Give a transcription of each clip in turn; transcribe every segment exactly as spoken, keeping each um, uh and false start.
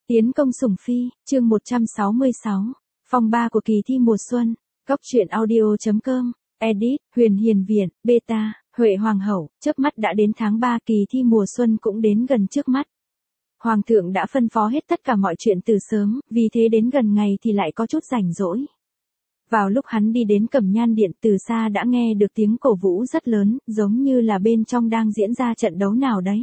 Tiến công sủng phi, chương một trăm sáu mươi sáu, phong ba của kỳ thi mùa xuân, góc truyện audio.com, edit, Huyền Hiền Viện, beta, Huệ Hoàng hậu, chớp mắt đã đến tháng ba, kỳ thi mùa xuân cũng đến gần trước mắt. Hoàng thượng đã phân phó hết tất cả mọi chuyện từ sớm, vì thế đến gần ngày thì lại có chút rảnh rỗi. Vào lúc hắn đi đến Cẩm Nhan Điện, từ xa đã nghe được tiếng cổ vũ rất lớn, giống như là bên trong đang diễn ra trận đấu nào đấy.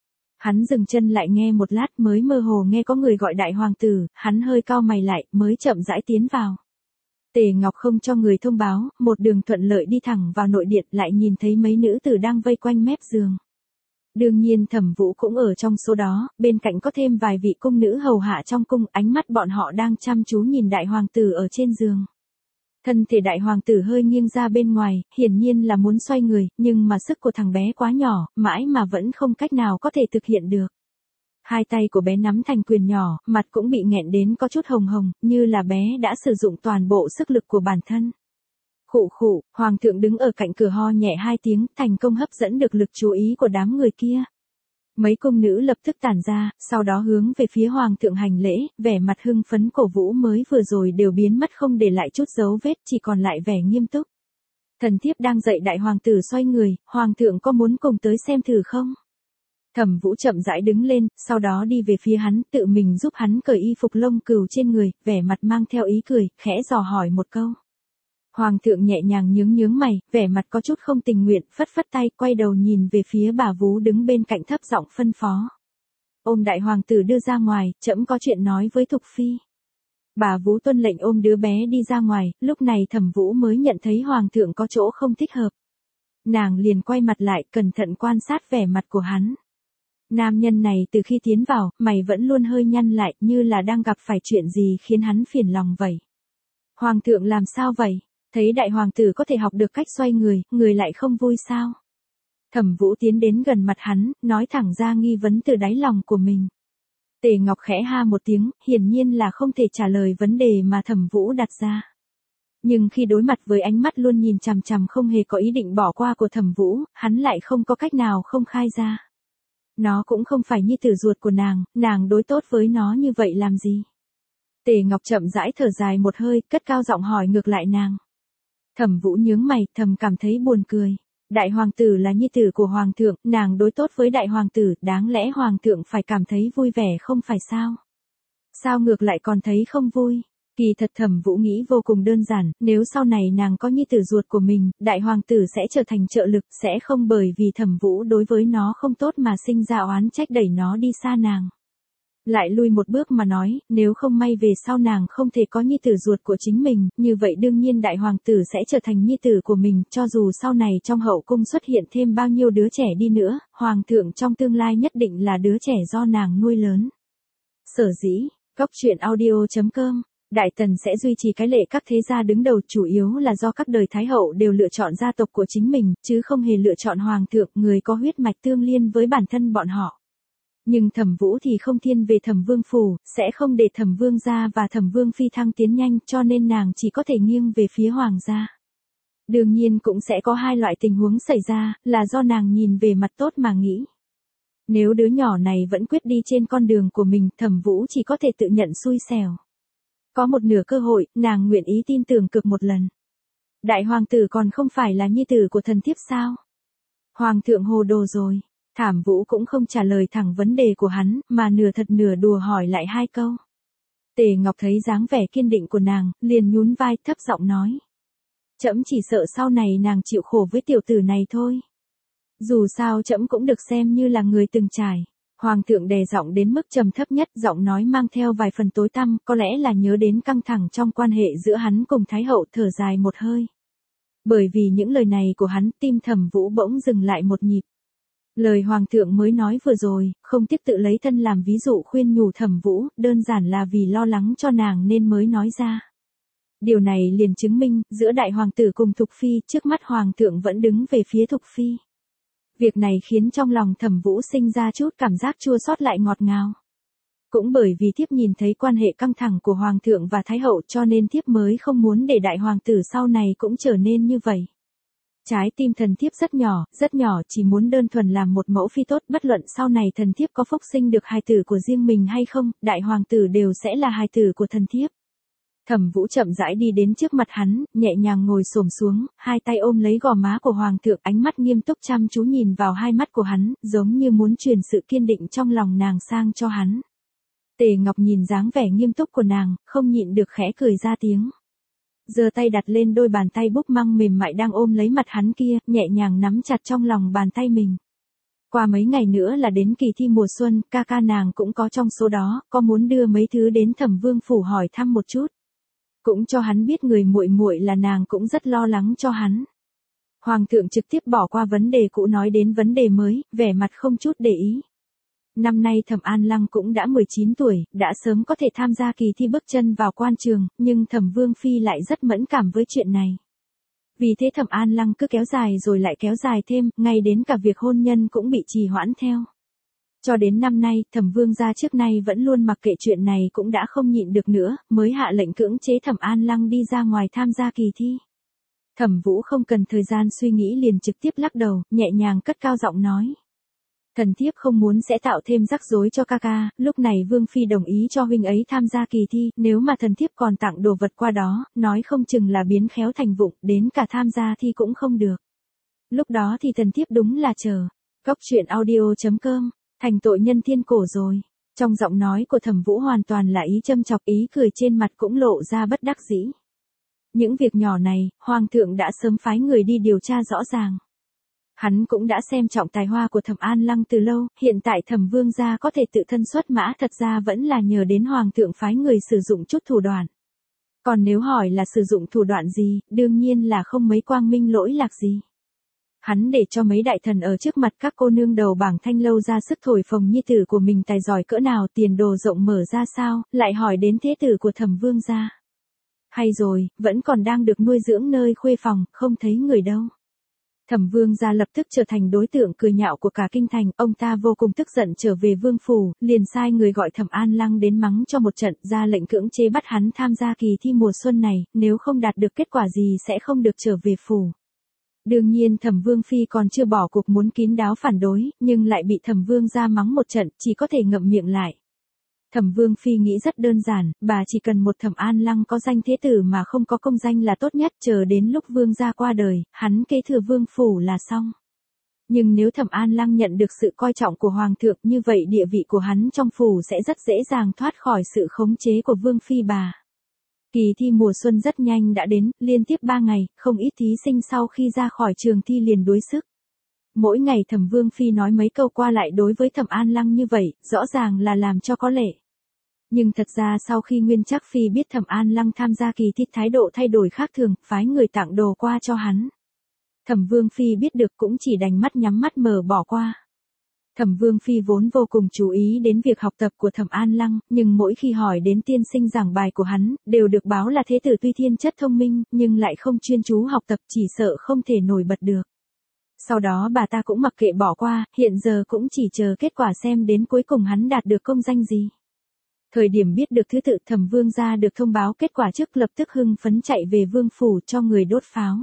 Hắn dừng chân lại nghe một lát mới mơ hồ nghe có người gọi đại hoàng tử, hắn hơi cau mày lại, mới chậm rãi tiến vào. Tề Ngọc không cho người thông báo, một đường thuận lợi đi thẳng vào nội điện, lại nhìn thấy mấy nữ tử đang vây quanh mép giường. Đương nhiên Thẩm Vũ cũng ở trong số đó, bên cạnh có thêm vài vị cung nữ hầu hạ trong cung, ánh mắt bọn họ đang chăm chú nhìn đại hoàng tử ở trên giường. Thân thể đại hoàng tử hơi nghiêng ra bên ngoài, hiển nhiên là muốn xoay người, nhưng mà sức của thằng bé quá nhỏ, mãi mà vẫn không cách nào có thể thực hiện được. Hai tay của bé nắm thành quyền nhỏ, mặt cũng bị nghẹn đến có chút hồng hồng, như là bé đã sử dụng toàn bộ sức lực của bản thân. Khụ khụ, hoàng thượng đứng ở cạnh cửa ho nhẹ hai tiếng, thành công hấp dẫn được lực chú ý của đám người kia. Mấy cung nữ lập tức tản ra, sau đó hướng về phía hoàng thượng hành lễ, vẻ mặt hưng phấn cổ vũ mới vừa rồi đều biến mất không để lại chút dấu vết, chỉ còn lại vẻ nghiêm túc. Thần thiếp đang dạy đại hoàng tử xoay người, hoàng thượng có muốn cùng tới xem thử không? Thẩm Vũ chậm rãi đứng lên, sau đó đi về phía hắn, tự mình giúp hắn cởi y phục lông cừu trên người, vẻ mặt mang theo ý cười, khẽ dò hỏi một câu. Hoàng thượng nhẹ nhàng nhướng nhướng mày, vẻ mặt có chút không tình nguyện, phất phất tay, quay đầu nhìn về phía bà vú đứng bên cạnh thấp giọng phân phó. Ôm đại hoàng tử đưa ra ngoài, trẫm có chuyện nói với Thục Phi. Bà vú tuân lệnh ôm đứa bé đi ra ngoài, lúc này Thẩm Vũ mới nhận thấy hoàng thượng có chỗ không thích hợp. Nàng liền quay mặt lại, cẩn thận quan sát vẻ mặt của hắn. Nam nhân này từ khi tiến vào, mày vẫn luôn hơi nhăn lại, như là đang gặp phải chuyện gì khiến hắn phiền lòng vậy. Hoàng thượng làm sao vậy? Thấy đại hoàng tử có thể học được cách xoay người, người lại không vui sao? Thẩm Vũ tiến đến gần mặt hắn, nói thẳng ra nghi vấn từ đáy lòng của mình. Tề Ngọc khẽ ha một tiếng, hiển nhiên là không thể trả lời vấn đề mà Thẩm Vũ đặt ra. Nhưng khi đối mặt với ánh mắt luôn nhìn chằm chằm không hề có ý định bỏ qua của Thẩm Vũ, hắn lại không có cách nào không khai ra. Nó cũng không phải nhi tử ruột của nàng, nàng đối tốt với nó như vậy làm gì? Tề Ngọc chậm rãi thở dài một hơi, cất cao giọng hỏi ngược lại nàng. Thẩm Vũ nhướng mày, thầm cảm thấy buồn cười. Đại hoàng tử là nhi tử của hoàng thượng, nàng đối tốt với đại hoàng tử, đáng lẽ hoàng thượng phải cảm thấy vui vẻ không phải sao? Sao ngược lại còn thấy không vui? Kỳ thật Thẩm Vũ nghĩ vô cùng đơn giản, nếu sau này nàng có nhi tử ruột của mình, đại hoàng tử sẽ trở thành trợ lực, sẽ không bởi vì Thẩm Vũ đối với nó không tốt mà sinh ra oán trách đẩy nó đi xa nàng. Lại lui một bước mà nói, nếu không may về sau nàng không thể có nhi tử ruột của chính mình, như vậy đương nhiên đại hoàng tử sẽ trở thành nhi tử của mình, cho dù sau này trong hậu cung xuất hiện thêm bao nhiêu đứa trẻ đi nữa, hoàng thượng trong tương lai nhất định là đứa trẻ do nàng nuôi lớn. Sở dĩ, góc truyện audio.com, Đại Tần sẽ duy trì cái lệ các thế gia đứng đầu chủ yếu là do các đời Thái hậu đều lựa chọn gia tộc của chính mình, chứ không hề lựa chọn hoàng thượng, người có huyết mạch tương liên với bản thân bọn họ. Nhưng Thẩm Vũ thì không thiên về Thẩm Vương phủ, sẽ không để Thẩm Vương gia và Thẩm Vương phi thăng tiến nhanh, cho nên nàng chỉ có thể nghiêng về phía hoàng gia. Đương nhiên cũng sẽ có hai loại tình huống xảy ra, là do nàng nhìn về mặt tốt mà nghĩ. Nếu đứa nhỏ này vẫn quyết đi trên con đường của mình, Thẩm Vũ chỉ có thể tự nhận xui xẻo. Có một nửa cơ hội, nàng nguyện ý tin tưởng cược một lần. Đại hoàng tử còn không phải là nhi tử của thần thiếp sao? Hoàng thượng hồ đồ rồi. Thẩm Vũ cũng không trả lời thẳng vấn đề của hắn, mà nửa thật nửa đùa hỏi lại hai câu. Tề Ngọc thấy dáng vẻ kiên định của nàng, liền nhún vai thấp giọng nói. Trẫm chỉ sợ sau này nàng chịu khổ với tiểu tử này thôi. Dù sao trẫm cũng được xem như là người từng trải. Hoàng thượng đè giọng đến mức trầm thấp nhất, giọng nói mang theo vài phần tối tăm, có lẽ là nhớ đến căng thẳng trong quan hệ giữa hắn cùng Thái hậu, thở dài một hơi. Bởi vì những lời này của hắn, tim Thẩm Vũ bỗng dừng lại một nhịp. Lời hoàng thượng mới nói vừa rồi, không tiếc tự lấy thân làm ví dụ khuyên nhủ Thẩm Vũ, đơn giản là vì lo lắng cho nàng nên mới nói ra. Điều này liền chứng minh, giữa đại hoàng tử cùng Thục Phi, trước mắt hoàng thượng vẫn đứng về phía Thục Phi. Việc này khiến trong lòng Thẩm Vũ sinh ra chút cảm giác chua xót lại ngọt ngào. Cũng bởi vì thiếp nhìn thấy quan hệ căng thẳng của hoàng thượng và thái hậu cho nên thiếp mới không muốn để đại hoàng tử sau này cũng trở nên như vậy. Trái tim thần thiếp rất nhỏ, rất nhỏ, chỉ muốn đơn thuần làm một mẫu phi tốt, bất luận sau này thần thiếp có phúc sinh được hài tử của riêng mình hay không, đại hoàng tử đều sẽ là hài tử của thần thiếp. Thẩm Vũ chậm rãi đi đến trước mặt hắn, nhẹ nhàng ngồi xổm xuống, hai tay ôm lấy gò má của hoàng thượng, ánh mắt nghiêm túc chăm chú nhìn vào hai mắt của hắn, giống như muốn truyền sự kiên định trong lòng nàng sang cho hắn. Tề Ngọc nhìn dáng vẻ nghiêm túc của nàng, không nhịn được khẽ cười ra tiếng. Giơ tay đặt lên đôi bàn tay búp măng mềm mại đang ôm lấy mặt hắn kia, nhẹ nhàng nắm chặt trong lòng bàn tay mình. Qua mấy ngày nữa là đến kỳ thi mùa xuân, ca ca nàng cũng có trong số đó, có muốn đưa mấy thứ đến Thẩm Vương phủ hỏi thăm một chút. Cũng cho hắn biết người muội muội là nàng cũng rất lo lắng cho hắn. Hoàng thượng trực tiếp bỏ qua vấn đề cũ nói đến vấn đề mới, vẻ mặt không chút để ý. Năm nay Thẩm An Lăng cũng đã mười chín tuổi, đã sớm có thể tham gia kỳ thi bước chân vào quan trường, nhưng Thẩm Vương phi lại rất mẫn cảm với chuyện này. Vì thế Thẩm An Lăng cứ kéo dài rồi lại kéo dài thêm, ngay đến cả việc hôn nhân cũng bị trì hoãn theo. Cho đến năm nay, Thẩm Vương gia trước nay vẫn luôn mặc kệ chuyện này cũng đã không nhịn được nữa, mới hạ lệnh cưỡng chế Thẩm An Lăng đi ra ngoài tham gia kỳ thi. Thẩm Vũ không cần thời gian suy nghĩ liền trực tiếp lắc đầu, nhẹ nhàng cất cao giọng nói. Thần thiếp không muốn sẽ tạo thêm rắc rối cho ca ca, lúc này Vương phi đồng ý cho huynh ấy tham gia kỳ thi, nếu mà thần thiếp còn tặng đồ vật qua đó, nói không chừng là biến khéo thành vụng, đến cả tham gia thi cũng không được. Lúc đó thì thần thiếp đúng là chờ. Góc truyện audio chấm com, thành tội nhân thiên cổ rồi. Trong giọng nói của Thẩm Vũ hoàn toàn là ý châm chọc, ý cười trên mặt cũng lộ ra bất đắc dĩ. Những việc nhỏ này, Hoàng thượng đã sớm phái người đi điều tra rõ ràng. Hắn cũng đã xem trọng tài hoa của Thẩm An Lăng từ lâu, hiện tại Thẩm Vương gia có thể tự thân xuất mã thật ra vẫn là nhờ đến Hoàng thượng phái người sử dụng chút thủ đoạn. Còn nếu hỏi là sử dụng thủ đoạn gì, đương nhiên là không mấy quang minh lỗi lạc gì. Hắn để cho mấy đại thần ở trước mặt các cô nương đầu bảng thanh lâu ra sức thổi phồng nhi tử của mình tài giỏi cỡ nào, tiền đồ rộng mở ra sao, lại hỏi đến thế tử của Thẩm Vương gia. Hay rồi, vẫn còn đang được nuôi dưỡng nơi khuê phòng, không thấy người đâu. Thẩm Vương gia lập tức trở thành đối tượng cười nhạo của cả kinh thành, ông ta vô cùng tức giận trở về vương phủ, liền sai người gọi Thẩm An Lăng đến mắng cho một trận, ra lệnh cưỡng chế bắt hắn tham gia kỳ thi mùa xuân này, nếu không đạt được kết quả gì sẽ không được trở về phủ. Đương nhiên Thẩm Vương phi còn chưa bỏ cuộc muốn kín đáo phản đối, nhưng lại bị Thẩm Vương gia mắng một trận, chỉ có thể ngậm miệng lại. Thẩm Vương phi nghĩ rất đơn giản, bà chỉ cần một Thẩm An Lăng có danh thế tử mà không có công danh là tốt nhất, chờ đến lúc vương gia qua đời, hắn kế thừa vương phủ là xong. Nhưng nếu Thẩm An Lăng nhận được sự coi trọng của hoàng thượng, như vậy địa vị của hắn trong phủ sẽ rất dễ dàng thoát khỏi sự khống chế của vương phi bà. Kỳ thi mùa xuân rất nhanh đã đến, liên tiếp ba ngày, không ít thí sinh sau khi ra khỏi trường thi liền đuối sức. Mỗi ngày Thẩm Vương phi nói mấy câu qua lại đối với Thẩm An Lăng như vậy, rõ ràng là làm cho có lệ. Nhưng thật ra sau khi Nguyên Trác phi biết Thẩm An Lăng tham gia kỳ thi, thái độ thay đổi khác thường, phái người tặng đồ qua cho hắn. Thẩm Vương phi biết được cũng chỉ đành mắt nhắm mắt mở bỏ qua. Thẩm Vương phi vốn vô cùng chú ý đến việc học tập của Thẩm An Lăng, nhưng mỗi khi hỏi đến tiên sinh giảng bài của hắn, đều được báo là thế tử tuy thiên chất thông minh, nhưng lại không chuyên chú học tập, chỉ sợ không thể nổi bật được. Sau đó bà ta cũng mặc kệ bỏ qua, hiện giờ cũng chỉ chờ kết quả xem đến cuối cùng hắn đạt được công danh gì. Thời điểm biết được thứ tự, Thẩm Vương gia được thông báo kết quả trước, lập tức hưng phấn chạy về vương phủ cho người đốt pháo.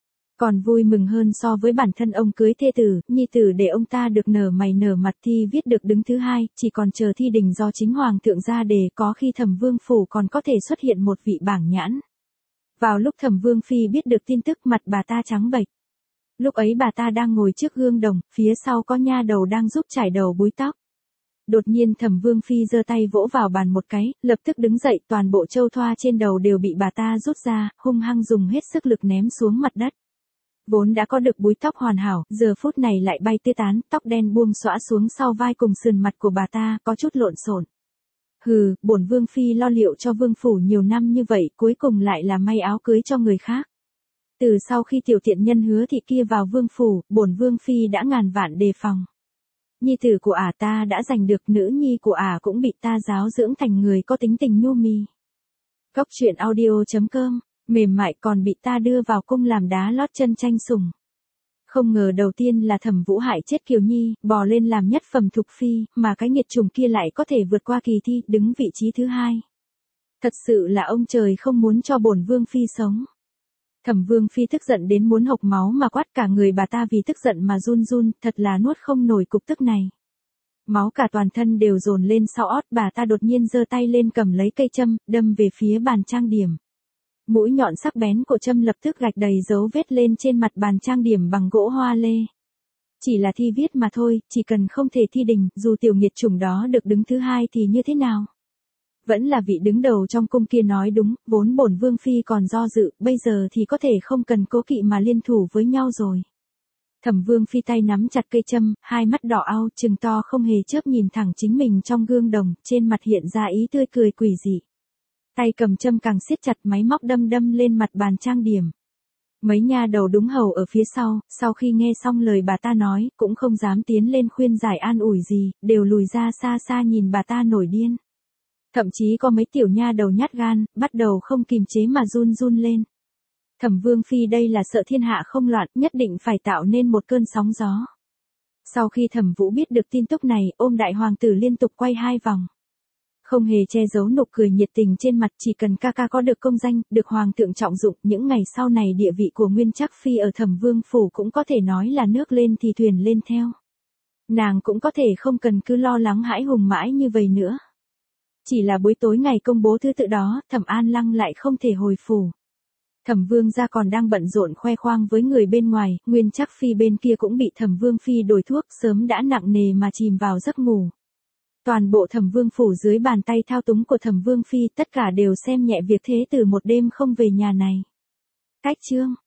Còn vui mừng hơn so với bản thân ông cưới thê tử, nhi tử để ông ta được nở mày nở mặt thi viết được đứng thứ hai, chỉ còn chờ thi đình do chính hoàng thượng ra đề, có khi Thẩm Vương phủ còn có thể xuất hiện một vị bảng nhãn. Vào lúc Thẩm Vương phi biết được tin tức, mặt bà ta trắng bệch. Lúc ấy bà ta đang ngồi trước gương đồng, phía sau có nha đầu đang giúp chải đầu búi tóc. Đột nhiên Thẩm Vương phi giơ tay vỗ vào bàn một cái, lập tức đứng dậy, toàn bộ châu thoa trên đầu đều bị bà ta rút ra, hung hăng dùng hết sức lực ném xuống mặt đất. Vốn đã có được búi tóc hoàn hảo, giờ phút này lại bay tứ tán, tóc đen buông xõa xuống sau vai cùng sườn mặt của bà ta, có chút lộn xộn. Hừ, bổn Vương phi lo liệu cho vương phủ nhiều năm như vậy, cuối cùng lại là may áo cưới cho người khác. Từ sau khi tiểu tiện nhân Hứa thị kia vào vương phủ, bổn Vương phi đã ngàn vạn đề phòng. Nhi tử của ả ta đã giành được, nữ nhi của ả cũng bị ta giáo dưỡng thành người có tính tình nhu mì. Góc truyện audio chấm com, mềm mại còn bị ta đưa vào cung làm đá lót chân tranh sủng. Không ngờ đầu tiên là Thẩm Vũ hại chết Kiều Nhi, bò lên làm nhất phẩm thục phi, mà cái nghiệt chủng kia lại có thể vượt qua kỳ thi, đứng vị trí thứ hai. Thật sự là ông trời không muốn cho bổn Vương phi sống. Thẩm Vương Phi tức giận đến muốn hộc máu mà quát, cả người bà ta vì tức giận mà run run, thật là nuốt không nổi cục tức này. Máu cả toàn thân đều dồn lên sau ót, bà ta đột nhiên giơ tay lên cầm lấy cây châm, đâm về phía bàn trang điểm. Mũi nhọn sắc bén của châm lập tức gạch đầy dấu vết lên trên mặt bàn trang điểm bằng gỗ hoa lê. Chỉ là thi viết mà thôi, chỉ cần không thể thi đình, dù tiểu nghiệt chủng đó được đứng thứ hai thì như thế nào? Vẫn là vị đứng đầu trong cung kia nói đúng, vốn bổn Vương Phi còn do dự, bây giờ thì có thể không cần cố kỵ mà liên thủ với nhau rồi. Thẩm Vương Phi tay nắm chặt cây châm, hai mắt đỏ ao, trừng to không hề chớp nhìn thẳng chính mình trong gương đồng, trên mặt hiện ra ý tươi cười quỷ dị. Tay cầm châm càng siết chặt, máy móc đâm đâm lên mặt bàn trang điểm. Mấy nha đầu đúng hầu ở phía sau, sau khi nghe xong lời bà ta nói, cũng không dám tiến lên khuyên giải an ủi gì, đều lùi ra xa xa nhìn bà ta nổi điên. Thậm chí có mấy tiểu nha đầu nhát gan, bắt đầu không kìm chế mà run run lên. Thẩm Vương Phi đây là sợ thiên hạ không loạn, nhất định phải tạo nên một cơn sóng gió. Sau khi Thẩm Vũ biết được tin tức này, ôm đại hoàng tử liên tục quay hai vòng. Không hề che giấu nụ cười nhiệt tình trên mặt, chỉ cần ca ca có được công danh, được hoàng thượng trọng dụng, những ngày sau này địa vị của Nguyên Trác Phi ở Thẩm Vương phủ cũng có thể nói là nước lên thì thuyền lên theo. Nàng cũng có thể không cần cứ lo lắng hãi hùng mãi như vậy nữa. Chỉ là buổi tối ngày công bố thứ tự đó, Thẩm An Lăng lại không thể hồi phủ. Thẩm Vương gia còn đang bận rộn khoe khoang với người bên ngoài, Nguyên Trác Phi bên kia cũng bị Thẩm Vương Phi đổi thuốc, sớm đã nặng nề mà chìm vào giấc ngủ. Toàn bộ Thẩm Vương phủ dưới bàn tay thao túng của Thẩm Vương Phi, tất cả đều xem nhẹ việc thế tử một đêm không về nhà này. Cách chương